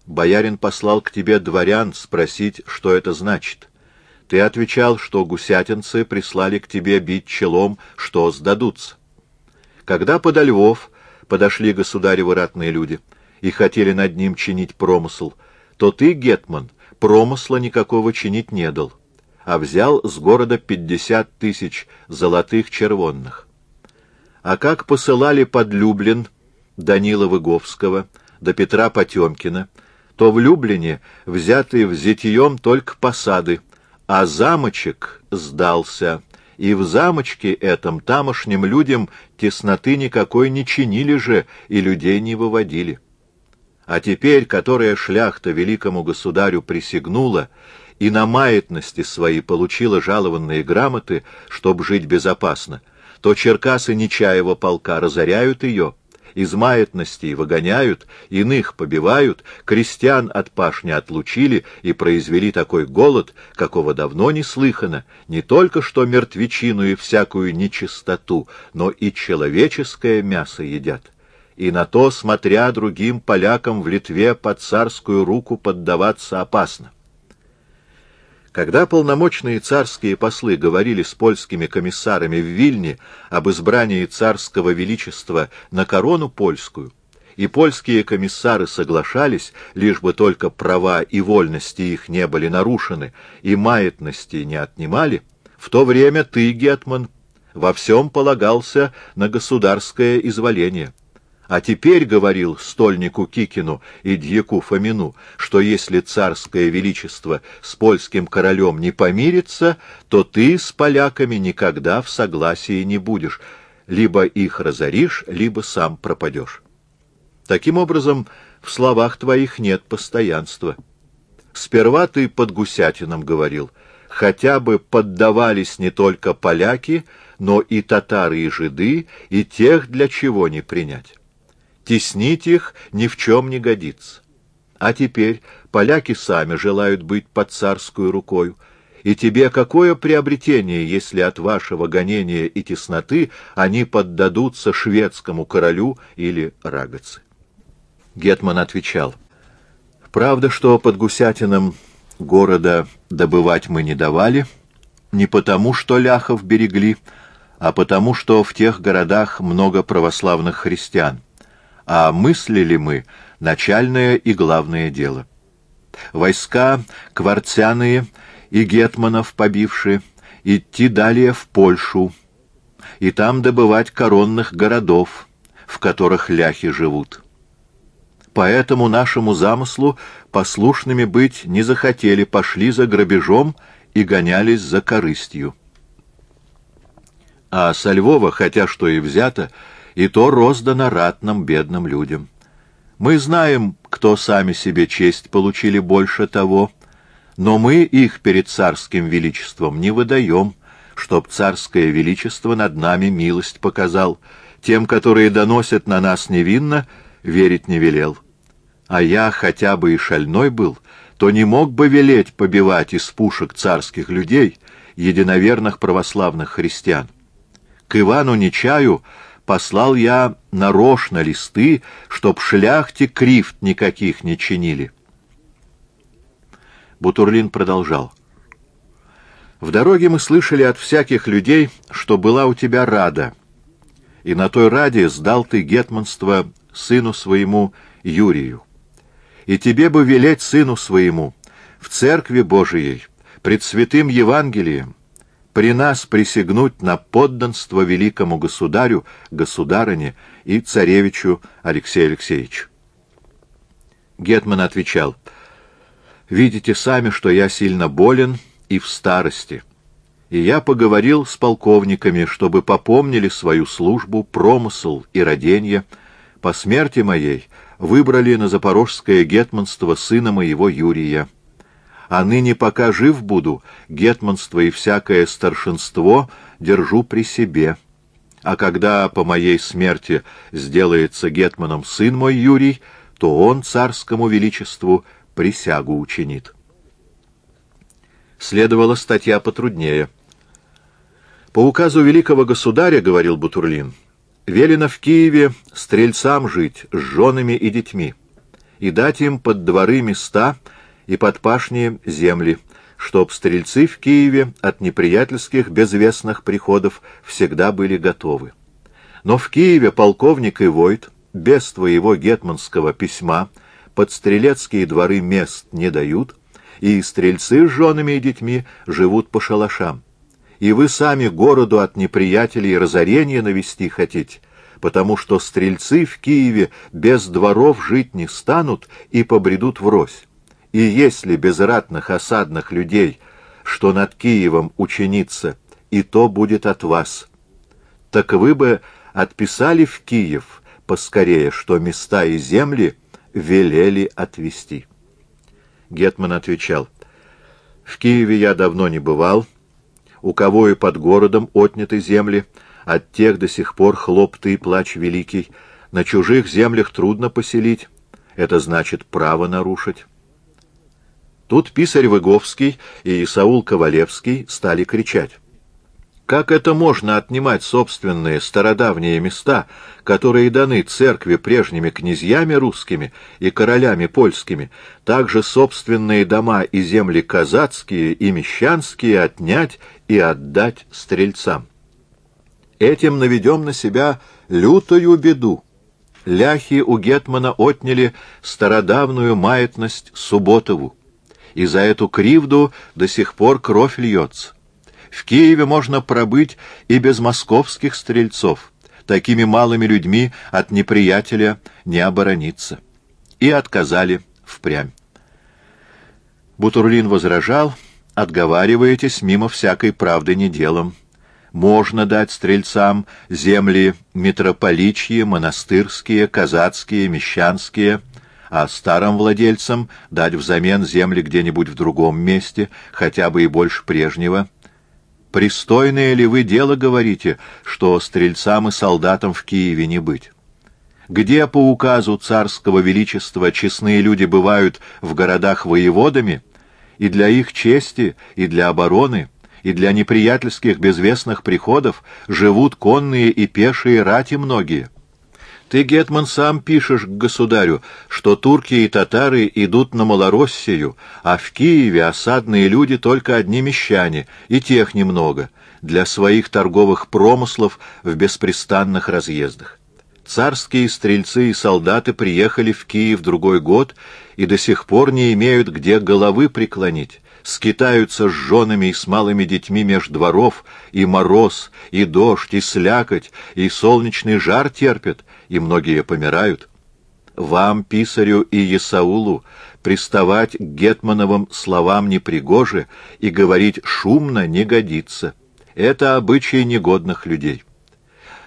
Боярин послал к тебе дворян спросить, что это значит. Ты отвечал, что гусятинцы прислали к тебе бить челом, что сдадутся. Когда подо Львов подошли государевы ратные люди и хотели над ним чинить промысл, то ты, гетман, промысла никакого чинить не дал, а взял с города 50 000 золотых червонных. А как посылали под Люблин Данила Выговского до Петра Потемкина, то в Люблине взятые взятьем только посады, а замочек сдался, и в замочке этом тамошним людям тесноты никакой не чинили же и людей не выводили. А теперь, которая шляхта великому государю присягнула и на маятности свои получила жалованные грамоты, чтоб жить безопасно, то Черкасы Нечаева полка разоряют ее, из маятностей выгоняют, иных побивают, крестьян от пашни отлучили и произвели такой голод, какого давно не слыхано, не только что мертвечину и всякую нечистоту, но и человеческое мясо едят. И на то, смотря другим полякам в Литве под царскую руку поддаваться опасно. Когда полномочные царские послы говорили с польскими комиссарами в Вильне об избрании царского величества на корону польскую, и польские комиссары соглашались, лишь бы только права и вольности их не были нарушены и маятности не отнимали, в то время ты, гетман, во всем полагался на государское изволение. А теперь, говорил стольнику Кикину и дьяку Фомину, что если царское величество с польским королем не помирится, то ты с поляками никогда в согласии не будешь, либо их разоришь, либо сам пропадешь. Таким образом, в словах твоих нет постоянства. Сперва ты под Гусятином говорил, хотя бы поддавались не только поляки, но и татары и жиды, и тех для чего не принять. Теснить их ни в чем не годится. А теперь поляки сами желают быть под царскую рукою, и тебе какое приобретение, если от вашего гонения и тесноты они поддадутся шведскому королю или рагоцы? Гетман отвечал: правда, что под Гусятином города добывать мы не давали, не потому, что ляхов берегли, а потому, что в тех городах много православных христиан. А мыслили мы начальное и главное дело. Войска кварцяные и гетманов побивши, идти далее в Польшу, и там добывать коронных городов, в которых ляхи живут. Поэтому нашему замыслу послушными быть не захотели, пошли за грабежом и гонялись за корыстью. А со Львова, хотя что и взято, и то роздано ратным бедным людям. Мы знаем, кто сами себе честь получили больше того, но мы их перед царским величеством не выдаем, чтоб царское величество над нами милость показал. Тем, которые доносят на нас невинно, верить не велел. А я, хотя бы и шальной был, то не мог бы велеть побивать из пушек царских людей, единоверных православных христиан. К Ивану Нечаю послал я нарочно листы, чтоб шляхте кривд никаких не чинили. Бутурлин продолжал: в дороге мы слышали от всяких людей, что была у тебя рада, и на той раде сдал ты гетманство сыну своему Юрию. И тебе бы велеть сыну своему в церкви Божией пред святым Евангелием при нас присягнуть на подданство великому государю, государыне и царевичу Алексею Алексеевичу. Гетман отвечал: видите сами, что я сильно болен и в старости, и я поговорил с полковниками, чтобы попомнили свою службу, промысл и роденье. По смерти моей выбрали на запорожское гетманство сына моего Юрия. А ныне, пока жив буду, гетманство и всякое старшинство держу при себе. А когда по моей смерти сделается гетманом сын мой Юрий, то он царскому величеству присягу учинит. Следовала статья потруднее. По указу великого государя, говорил Бутурлин, велено в Киеве стрельцам жить с женами и детьми, и дать им под дворы места и под пашни земли, чтоб стрельцы в Киеве от неприятельских безвестных приходов всегда были готовы. Но в Киеве полковник и войт без твоего гетманского письма под стрелецкие дворы мест не дают, и стрельцы с женами и детьми живут по шалашам. И вы сами городу от неприятелей разорения навести хотите, потому что стрельцы в Киеве без дворов жить не станут и побредут врозь. И если без ратных осадных людей, что над Киевом учинится, и то будет от вас, так вы бы отписали в Киев поскорее, что места и земли велели отвести. Гетман отвечал: в Киеве я давно не бывал, у кого и под городом отняты земли, от тех до сих пор хлопты и плач великий, на чужих землях трудно поселить, это значит право нарушить. Тут писарь Выговский и Исаул Ковалевский стали кричать: как это можно отнимать собственные стародавние места, которые даны церкви прежними князьями русскими и королями польскими, также собственные дома и земли казацкие и мещанские отнять и отдать стрельцам? Этим наведем на себя лютую беду. Ляхи у гетмана отняли стародавную маятность Субботову, и за эту кривду до сих пор кровь льется. В Киеве можно пробыть и без московских стрельцов. Такими малыми людьми от неприятеля не оборониться. И отказали впрямь. Бутурлин возражал: отговариваетесь мимо всякой правды не делом. Можно дать стрельцам земли митрополичьи, монастырские, казацкие, мещанские, а старым владельцам дать взамен земли где-нибудь в другом месте, хотя бы и больше прежнего. Пристойное ли вы дело говорите, что стрельцам и солдатам в Киеве не быть? Где по указу царского величества честные люди бывают в городах воеводами, и для их чести, и для обороны, и для неприятельских безвестных приходов живут конные и пешие рати многие? Ты, гетман, сам пишешь к государю, что турки и татары идут на Малороссию, а в Киеве осадные люди только одни мещане, и тех немного, для своих торговых промыслов в беспрестанных разъездах. Царские стрельцы и солдаты приехали в Киев другой год и до сих пор не имеют где головы преклонить, скитаются с женами и с малыми детьми меж дворов, и мороз, и дождь, и слякоть, и солнечный жар терпят, и многие помирают. Вам, писарю и Исаулу, приставать к гетмановым словам непригоже и говорить шумно не годится. Это обычай негодных людей.